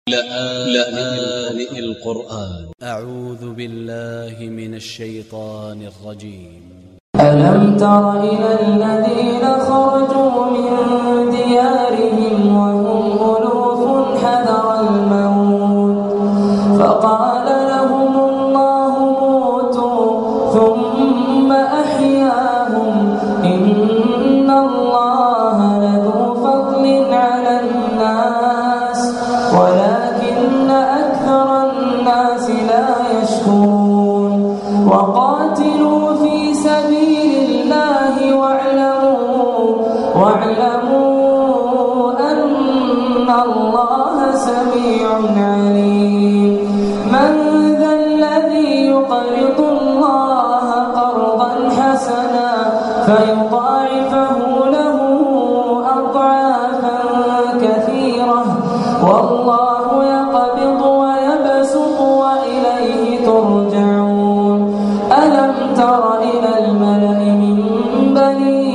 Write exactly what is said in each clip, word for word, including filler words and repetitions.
لآن القرآن. أ ع و ذ ب ا ل ل ه من ا ل ش ي ط ا ن ا ل ج ي م ألم تر إلى الذين خرجوا من ديارهم وهم ألوف حذر الموت فقال لهم الله موتوا ثم أحياهم إن الله لذو فضل على الناس ولكن أكثر الناس لا يشكرون وقاتلوا في سبيل الله واعلموا واعلموا أن الله سميع عليم من ذا الذي يقرض الله قرضا حسنا فيضاعفه له أضعافا كثيرة والله يقبض ويبسط وإليه ترجعون ألم تر إلى الملأ من بني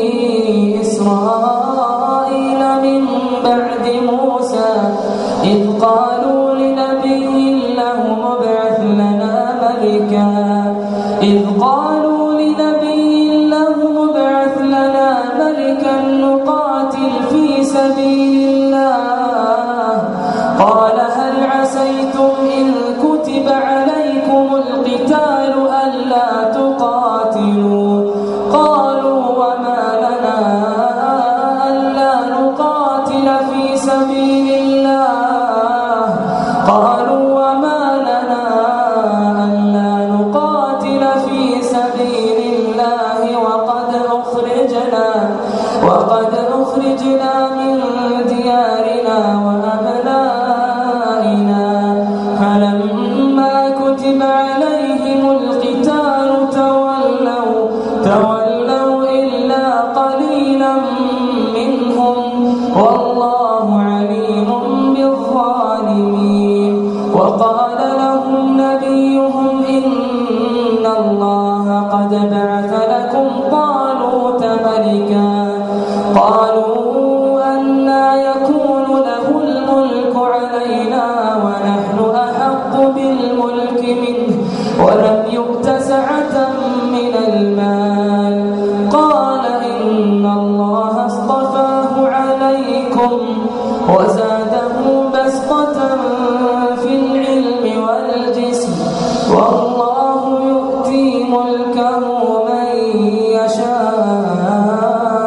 إسرائيل من بعد موسى إذ قالوا لنبي له ابعث لنا ملكا إذ قالوا لنبي له ابعث لنا ملكا نقاتل في سبيل الله قال هل عسيتم إن كتب عليكم القتال ألا تقاتلوا قالوا وما لنا ألا نقاتل في سبيل الله قالوا وما لنا ألا نقاتل في سبيل الله وقد أخرجنا وقد أخرجنا من ديارنا وأبنائنا فلما كتب عليهم القتال تولوا تولوا إلا قليلا منهم والله عليم بالظالمين وقال لهم نبيهم إن الله قد بعث لكم طالوت ملكا قالوا أنى يكون له الملك علينا ونحن أحق بالملك منه ولم يؤت سعة من المال قال إن الله اصطفاه عليكم وزاده بسطة في العلم والجسم والله يؤتي ملكه من يشاء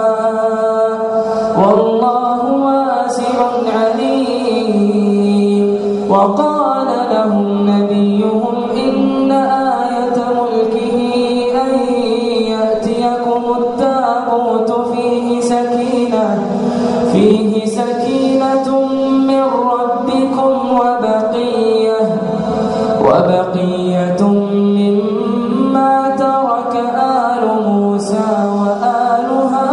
والله واسع عليم وقال لهم نبيهم إن آية ملكه أن يأتيكم التابوت فيه سكينة فيه سكينة من ربكم وبقية وبقية مما ترك آل موسى وآل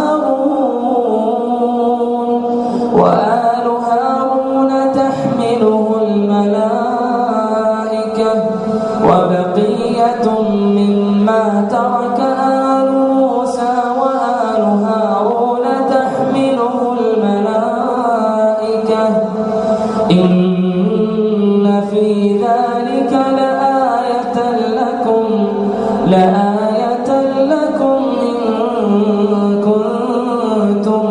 هارون وآل هارون تحمله الملائكة وبقية مما ترك آل موسى وآل هارون تحمله الملائكة إن في ذلك لآية لكم لآية لكم إن كنتم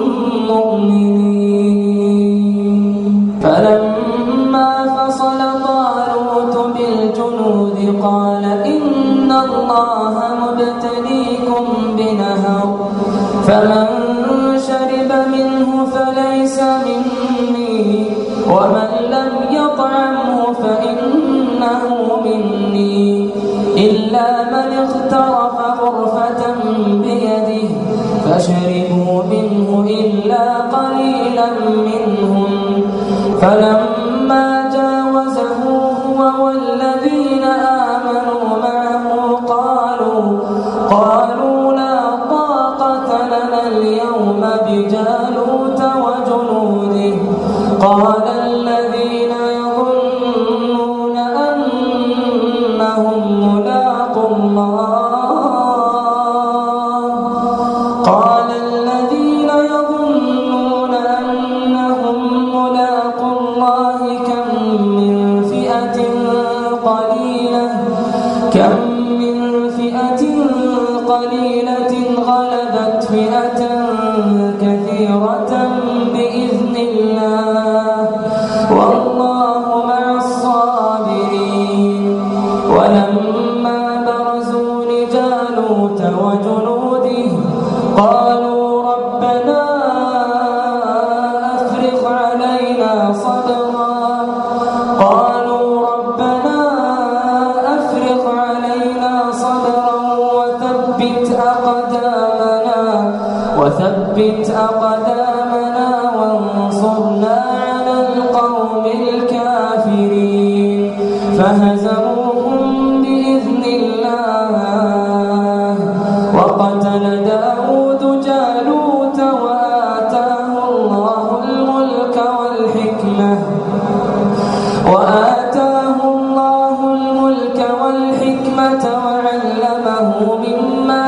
مؤمنين فلما فصل طالوت بالجنود قال إن الله مبتليكم بنهر فمن شرب منه فليس مني ومن لم يطعمه فإنه مني إلا من اغترف غرفة بيده فشربوا منه إلا قليلا منهم فلما جاوزه هو والذين آمنوا معه قالوا قالوا لا طاقة لنا اليوم بجالوت وجنوده قال الذين يظنون أنهم ملاقو الله قال الذين يظنون أنهم ملاقو الله كم من فئة قليلة غلبت فئة كثيرة بإذن الله والله مع الصابرين. ولما برزوا لجالوت وجنوده قالوا ربنا أفرغ علينا صبرا قالوا ربنا أفرغ علينا صبرا وثبت أقدامنا وثبت أقدامنا وانصرنا على القوم الكافرين. فهزموهم بإذن الله وقتل داود جالوت وآتاه الله الملك والحكمة وآتاه الله الملك والحكمة وعلمه مما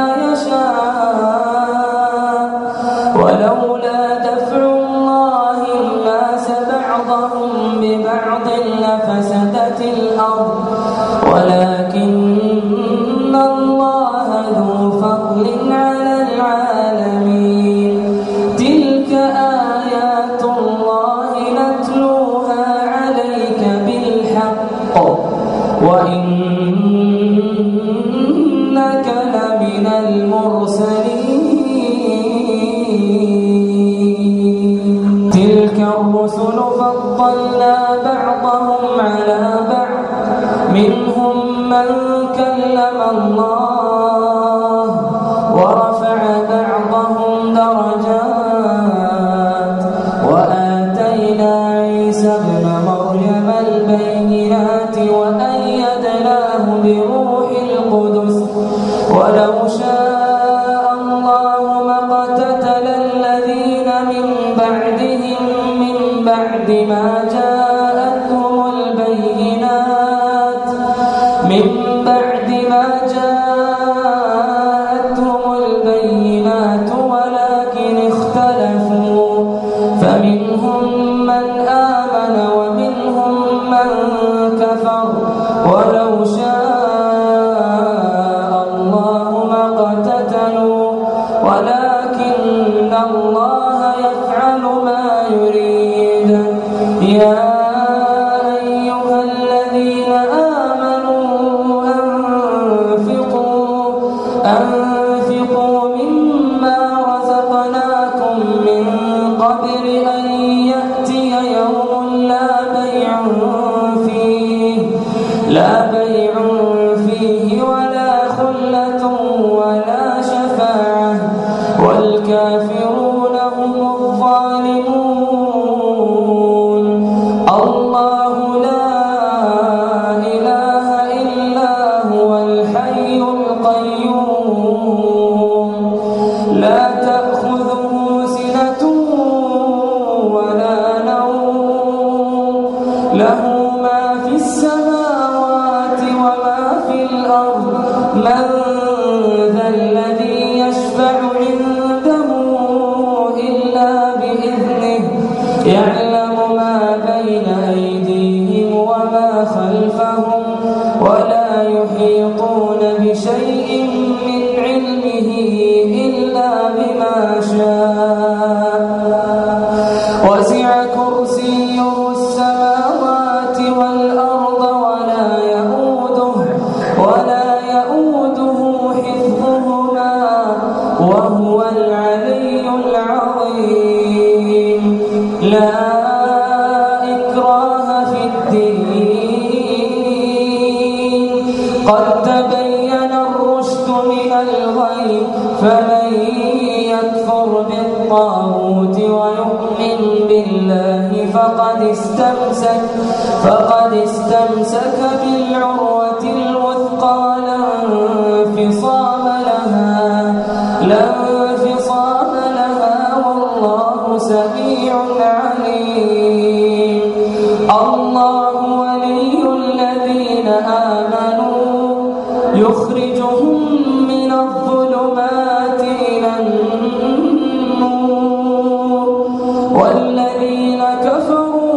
يشاء ولولا دفع الله الناس بعضهم ببعض لفسدت الأرض ولكن الله ذو فضل على العالمين. تلك آيات الله نتلوها عليك بالحق وإنك لمن المرسلين. تلك الرسل فضلنا بعضهم على بعض منهم من كلم الله ورفع بعضهم درجات وآتينا عيسى ابن مريم البينات وأيدناه بروح القدس ولو شاء الله ما اقتتل الذين من بعدهم من بعد ما جاءتهم البينات من بعد ما جاءتهم البينات ولكن اختلفوا فمنهم من آمن ومنهم من كفر ولو شاء الله ما اقتتلوا ولكن الله يفعل ما يريد. يا أيها الذين آمنوا أنفقوا أنفقوا مما رزقناكم من قبل أن يأتي يوم لا بيع فيه لا بيع فيه ولا خلة ولا شفاعة والكافرون هم الظالمون. الله لا إله إلا هو الحي القيوم لا تأخذه سنة ولا نوم له ما في السماوات وما في الأرض. من ذا الذي يشفع عنده إلا بإذنه يعلم ما بين أيديهم وما خلفهم ولا يحيطون بشيء من علمه إلا بما شاء وسع كرسيه السماوات والأرض ولا يؤوده ولا يؤوده حفظهما وهو العلي العظيم. لا إكراه في الدين قد تبين الرشد من الغي فمن يكفر بالطاغوت ويؤمن بالله فقد استمسك فقد استمسك بالعروة الوثقى لا انفصام لها لا انفصام لها والله سميع عليم. الله ولي الذين آمنوا يخرجهم من الظلمات إلى النور والذين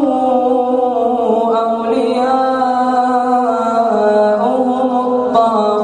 كفروا أولياؤهم الطاغوت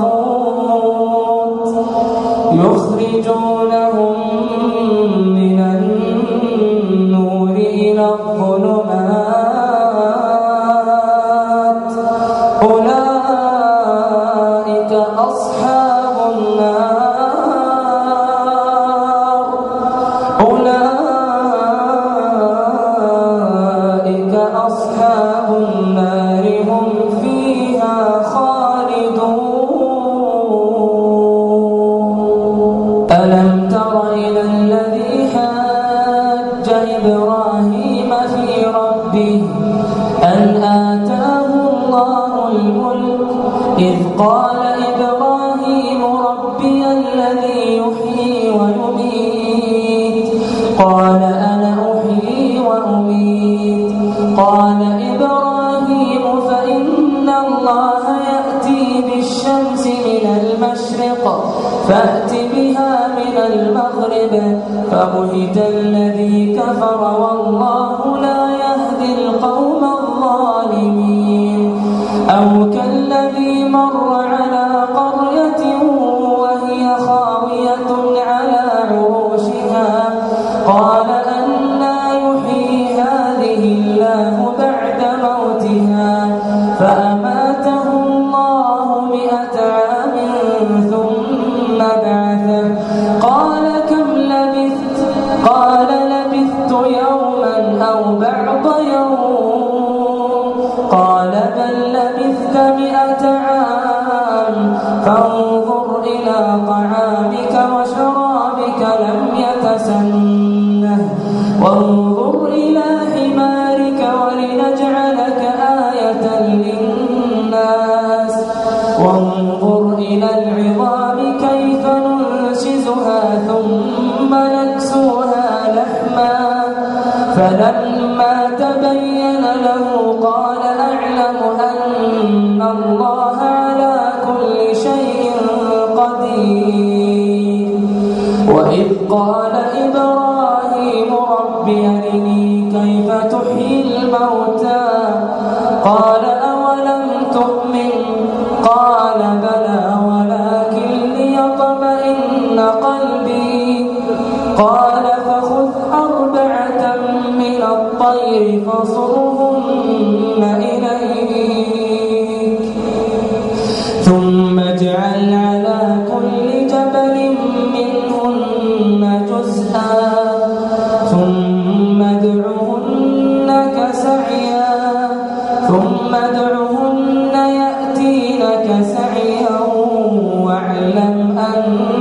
وأصحاب النار هم فيها خالدون ألم تر إلى الذي حاج إبراهيم في ربه أن آتاه الله الملك إذ قال إبراهيم ربي الذي يحيي ويميت قال أنا أحيي وأميت قال إبراهيم فإن الله يأتي بالشمس من المشرق فأت بها من المغرب فبهت الذي كفر والله لا يهدي القوم الظالمين أو كالذي مر على قرية وهي خاوية على عروشها قال أنى يحيي هذه الله بعد موتها فأماته الله مئة عام ثم بعثه قال كم لبثت قال لبثت يوما أو بعض يوم قال بل لبثت مئة عام فانظر إلى طعامك وشرابك لم يتسنه وانظر إلى حمارك ولنجعلك آية للناس وانظر إلى العظام كيف ننشزها ثم نكسوها لحما فلما تبين له قال أعلم أن الله على كل شيء قدير وإذ قال إبراهيم رب أرني كيف تحيي الموتى قال أولم تؤمن قال بلى ولكن ليطمئن قلبي قال فخذ أربعة من الطير فصرهن إليك ثم اجعل على كل جبل منهن جزءا ثم ادعهن كسعيا ثم ادعهن يأتينك سعيا واعلم أن